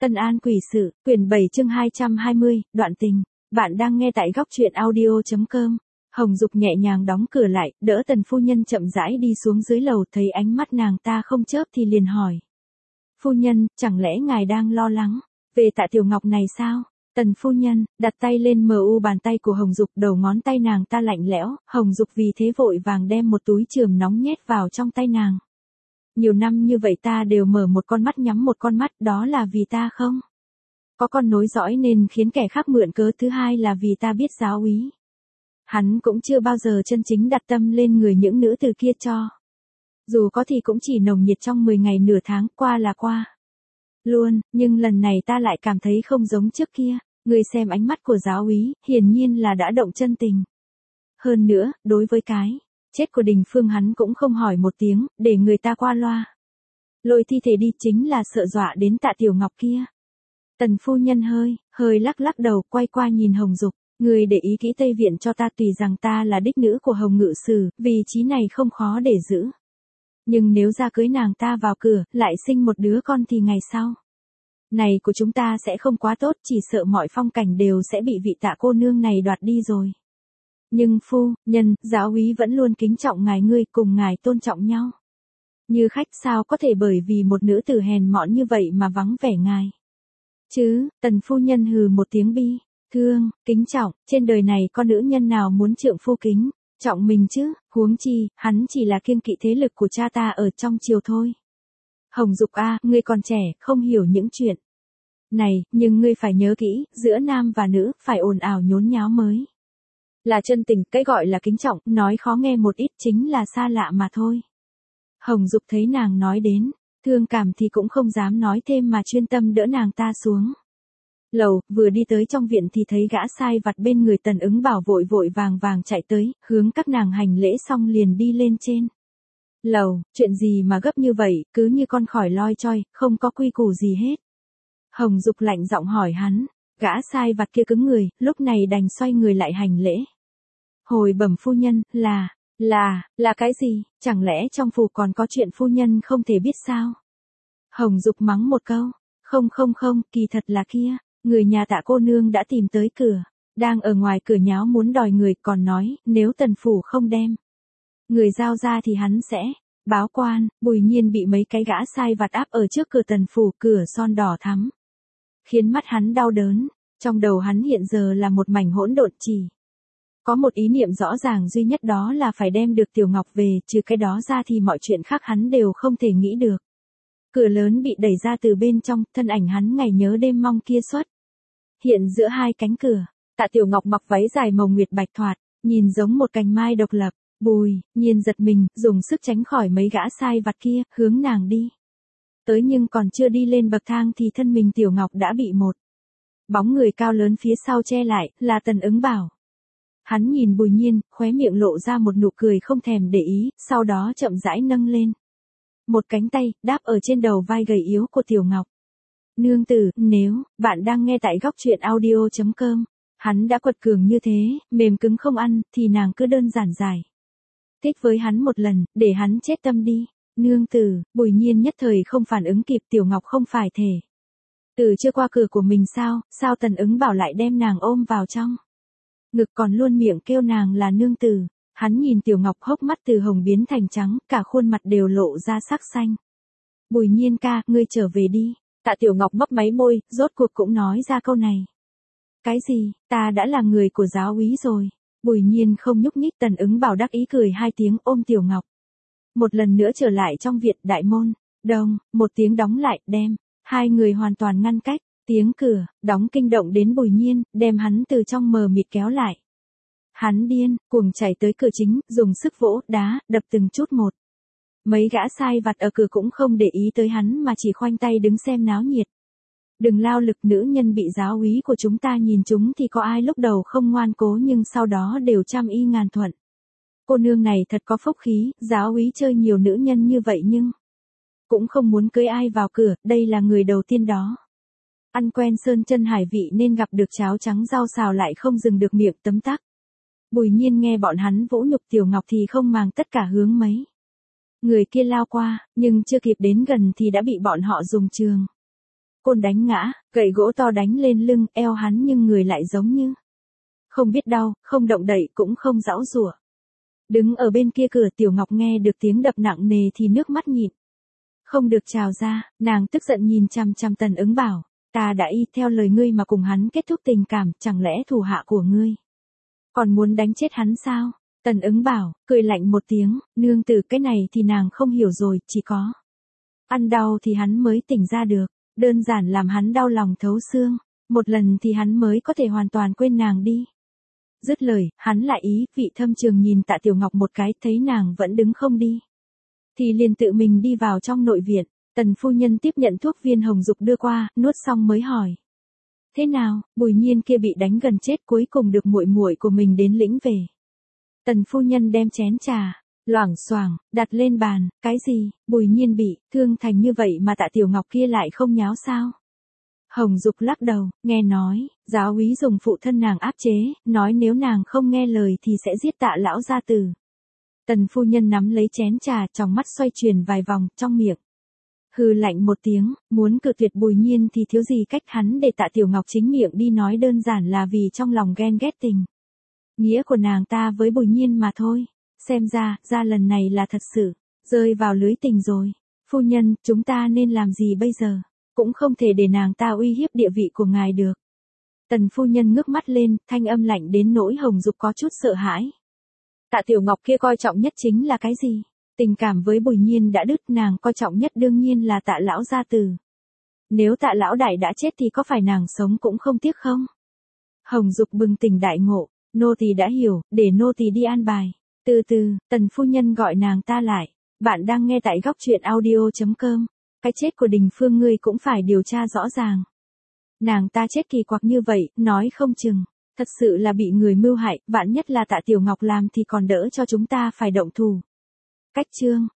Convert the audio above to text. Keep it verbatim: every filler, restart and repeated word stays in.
Tân An quỷ sự, quyển bảy chương hai trăm hai mươi, đoạn tình. Bạn đang nghe tại góc truyện audio chấm com. Hồng Dục nhẹ nhàng đóng cửa lại, đỡ Tần phu nhân chậm rãi đi xuống dưới lầu, thấy ánh mắt nàng ta không chớp thì liền hỏi. Phu nhân, chẳng lẽ ngài đang lo lắng về Tạ Tiểu Ngọc này sao? Tần phu nhân đặt tay lên mờ u bàn tay của Hồng Dục, đầu ngón tay nàng ta lạnh lẽo, Hồng Dục vì thế vội vàng đem một túi chườm nóng nhét vào trong tay nàng. Nhiều năm như vậy ta đều mở một con mắt nhắm một con mắt, đó là vì ta không có con nối dõi nên khiến kẻ khác mượn cớ, thứ hai là vì ta biết giáo úy hắn cũng chưa bao giờ chân chính đặt tâm lên người những nữ từ kia, cho dù có thì cũng chỉ nồng nhiệt trong mười ngày nửa tháng, qua là qua luôn, nhưng lần này ta lại cảm thấy không giống trước kia. Người xem ánh mắt của giáo úy, hiển nhiên là đã động chân tình. Hơn nữa, đối với cái chết của Đình Phương hắn cũng không hỏi một tiếng, để người ta qua loa lôi thi thể đi, chính là sợ dọa đến Tạ Tiểu Ngọc kia. Tần phu nhân hơi, hơi lắc lắc đầu, quay qua nhìn Hồng Dục. Người để ý kỹ Tây Viện cho ta, tùy rằng ta là đích nữ của Hồng Ngự Sử, vị trí này không khó để giữ. Nhưng nếu ra cưới nàng ta vào cửa, lại sinh một đứa con thì ngày sau này của chúng ta sẽ không quá tốt, chỉ sợ mọi phong cảnh đều sẽ bị vị Tạ cô nương này đoạt đi rồi. Nhưng phu nhân, giáo úy vẫn luôn kính trọng ngài, ngươi cùng ngài tôn trọng nhau như khách, sao có thể bởi vì một nữ tử hèn mọn như vậy mà vắng vẻ ngài chứ? Tần phu nhân hừ một tiếng bi thương, kính trọng, trên đời này có nữ nhân nào muốn trượng phu kính trọng mình chứ? Huống chi, hắn chỉ là kiêng kỵ thế lực của cha ta ở trong triều thôi. Hồng Dục a, ngươi còn trẻ, không hiểu những chuyện này, nhưng ngươi phải nhớ kỹ, giữa nam và nữ, phải ồn ào nhốn nháo mới là chân tình. Cái gọi là kính trọng, nói khó nghe một ít, chính là xa lạ mà thôi. Hồng Dục thấy nàng nói đến thương cảm thì cũng không dám nói thêm mà chuyên tâm đỡ nàng ta xuống lầu. Vừa đi tới trong viện thì thấy gã sai vặt bên người Tần Ứng Bảo vội vội vàng vàng chạy tới, hướng các nàng hành lễ xong liền đi lên trên lầu. Chuyện gì mà gấp như vậy, cứ như con khỏi loi choi, không có quy củ gì hết. Hồng Dục lạnh giọng hỏi hắn. Gã sai vặt kia cứng người, lúc này đành xoay người lại hành lễ. Hồi bẩm phu nhân, là, là, là cái gì, chẳng lẽ trong phủ còn có chuyện phu nhân không thể biết sao? Hồng Dục mắng một câu. Không không không, kỳ thật là kia, người nhà Tạ cô nương đã tìm tới cửa, đang ở ngoài cửa nháo muốn đòi người, còn nói, nếu Tần phủ không đem người giao ra thì hắn sẽ báo quan. Bùi Nhiên bị mấy cái gã sai vặt áp ở trước cửa Tần phủ, cửa son đỏ thắm khiến mắt hắn đau đớn. Trong đầu hắn hiện giờ là một mảnh hỗn độn, chỉ có một ý niệm rõ ràng duy nhất, đó là phải đem được Tiểu Ngọc về, trừ cái đó ra thì mọi chuyện khác hắn đều không thể nghĩ được. Cửa lớn bị đẩy ra từ bên trong, thân ảnh hắn ngày nhớ đêm mong kia xuất hiện giữa hai cánh cửa. Tạ Tiểu Ngọc mặc váy dài màu nguyệt bạch thoạt, nhìn giống một cành mai độc lập. Bùi Nhiên giật mình, dùng sức tránh khỏi mấy gã sai vặt kia, hướng nàng đi tới, nhưng còn chưa đi lên bậc thang thì thân mình Tiểu Ngọc đã bị một bóng người cao lớn phía sau che lại, là Tần Ứng Bảo. Hắn nhìn Bùi Nhiên, khóe miệng lộ ra một nụ cười không thèm để ý, sau đó chậm rãi nâng lên một cánh tay, đáp ở trên đầu vai gầy yếu của Tiểu Ngọc. Nương tử, nếu bạn đang nghe tại góc truyện audio chấm com, hắn đã quật cường như thế, mềm cứng không ăn, thì nàng cứ đơn giản giải thích với hắn một lần, để hắn chết tâm đi. Nương tử, Bùi Nhiên nhất thời không phản ứng kịp. Tiểu Ngọc không phải thể từ chưa qua cửa của mình sao, sao Tần Ứng Bảo lại đem nàng ôm vào trong ngực, còn luôn miệng kêu nàng là nương tử. Hắn nhìn Tiểu Ngọc, hốc mắt từ hồng biến thành trắng, cả khuôn mặt đều lộ ra sắc xanh. Bùi Nhiên ca, ngươi trở về đi. Tạ Tiểu Ngọc mấp máy môi, rốt cuộc cũng nói ra câu này. Cái gì, ta đã là người của giáo úy rồi. Bùi Nhiên không nhúc nhích. Tần Ứng Bảo đắc ý cười hai tiếng, ôm Tiểu Ngọc một lần nữa trở lại trong viện. Đại môn đông một tiếng đóng lại, đem hai người hoàn toàn ngăn cách. Tiếng cửa đóng kinh động đến Bùi Nhiên, đem hắn từ trong mờ mịt kéo lại. Hắn điên cuồng chạy tới cửa chính, dùng sức vỗ đá, đập từng chút một. Mấy gã sai vặt ở cửa cũng không để ý tới hắn mà chỉ khoanh tay đứng xem náo nhiệt. Đừng lao lực, nữ nhân bị giáo úy của chúng ta nhìn chúng thì có ai lúc đầu không ngoan cố, nhưng sau đó đều trăm y ngàn thuận. Cô nương này thật có phúc khí, giáo úy chơi nhiều nữ nhân như vậy nhưng cũng không muốn cưới ai vào cửa, đây là người đầu tiên đó. Ăn quen sơn chân hải vị nên gặp được cháo trắng rau xào lại không dừng được miệng tấm tắc. Bùi Nhiên nghe bọn hắn vũ nhục Tiểu Ngọc thì không màng tất cả hướng mấy người kia lao qua, nhưng chưa kịp đến gần thì đã bị bọn họ dùng trường côn đánh ngã, gậy gỗ to đánh lên lưng, eo hắn nhưng người lại giống như không biết đau, không động đậy cũng không giãu giụa. Đứng ở bên kia cửa Tiểu Ngọc nghe được tiếng đập nặng nề thì nước mắt nhịn không được trào ra, nàng tức giận nhìn chằm chằm Tần Ứng Bảo, ta đã y theo lời ngươi mà cùng hắn kết thúc tình cảm, chẳng lẽ thủ hạ của ngươi còn muốn đánh chết hắn sao? Tần Ứng Bảo cười lạnh một tiếng, nương tử cái này thì nàng không hiểu rồi, chỉ có ăn đau thì hắn mới tỉnh ra được, đơn giản làm hắn đau lòng thấu xương, một lần thì hắn mới có thể hoàn toàn quên nàng đi. Dứt lời, hắn lại ý vị thâm trường nhìn Tạ Tiểu Ngọc một cái, thấy nàng vẫn đứng không đi thì liền tự mình đi vào trong nội viện. Tần phu nhân tiếp nhận thuốc viên Hồng Dục đưa qua, nuốt xong mới hỏi: thế nào, Bùi Nhiên kia bị đánh gần chết cuối cùng được muội muội của mình đến lĩnh về. Tần phu nhân đem chén trà loảng xoảng đặt lên bàn, cái gì, Bùi Nhiên bị thương thành như vậy mà Tạ Tiểu Ngọc kia lại không nháo sao? Hồng Dục lắc đầu, nghe nói giáo úy dùng phụ thân nàng áp chế, nói nếu nàng không nghe lời thì sẽ giết Tạ lão gia tử. Tần phu nhân nắm lấy chén trà, trong mắt xoay chuyển vài vòng, trong miệng hừ lạnh một tiếng, muốn cự tuyệt Bùi Nhiên thì thiếu gì cách hắn để Tạ Tiểu Ngọc chính miệng đi nói, đơn giản là vì trong lòng ghen ghét tình nghĩa của nàng ta với Bùi Nhiên mà thôi. Xem ra, ra lần này là thật sự rơi vào lưới tình rồi. Phu nhân, chúng ta nên làm gì bây giờ? Cũng không thể để nàng ta uy hiếp địa vị của ngài được. Tần phu nhân ngước mắt lên, thanh âm lạnh đến nỗi Hồng Dục có chút sợ hãi. Tạ Tiểu Ngọc kia coi trọng nhất chính là cái gì? Tình cảm với Bùi Nhiên đã đứt, nàng coi trọng nhất đương nhiên là Tạ lão gia tử. Nếu Tạ lão đại đã chết thì có phải nàng sống cũng không tiếc không? Hồng Dục bừng tỉnh đại ngộ, nô tỳ đã hiểu, để nô tỳ đi an bài. Từ từ, Tần phu nhân gọi nàng ta lại. Bạn đang nghe tại góc truyện audio chấm com. Cái chết của Đình Phương ngươi cũng phải điều tra rõ ràng. Nàng ta chết kỳ quặc như vậy, nói không chừng thật sự là bị người mưu hại, vạn nhất là Tạ Tiểu Ngọc làm thì còn đỡ cho chúng ta phải động thủ. Cách chương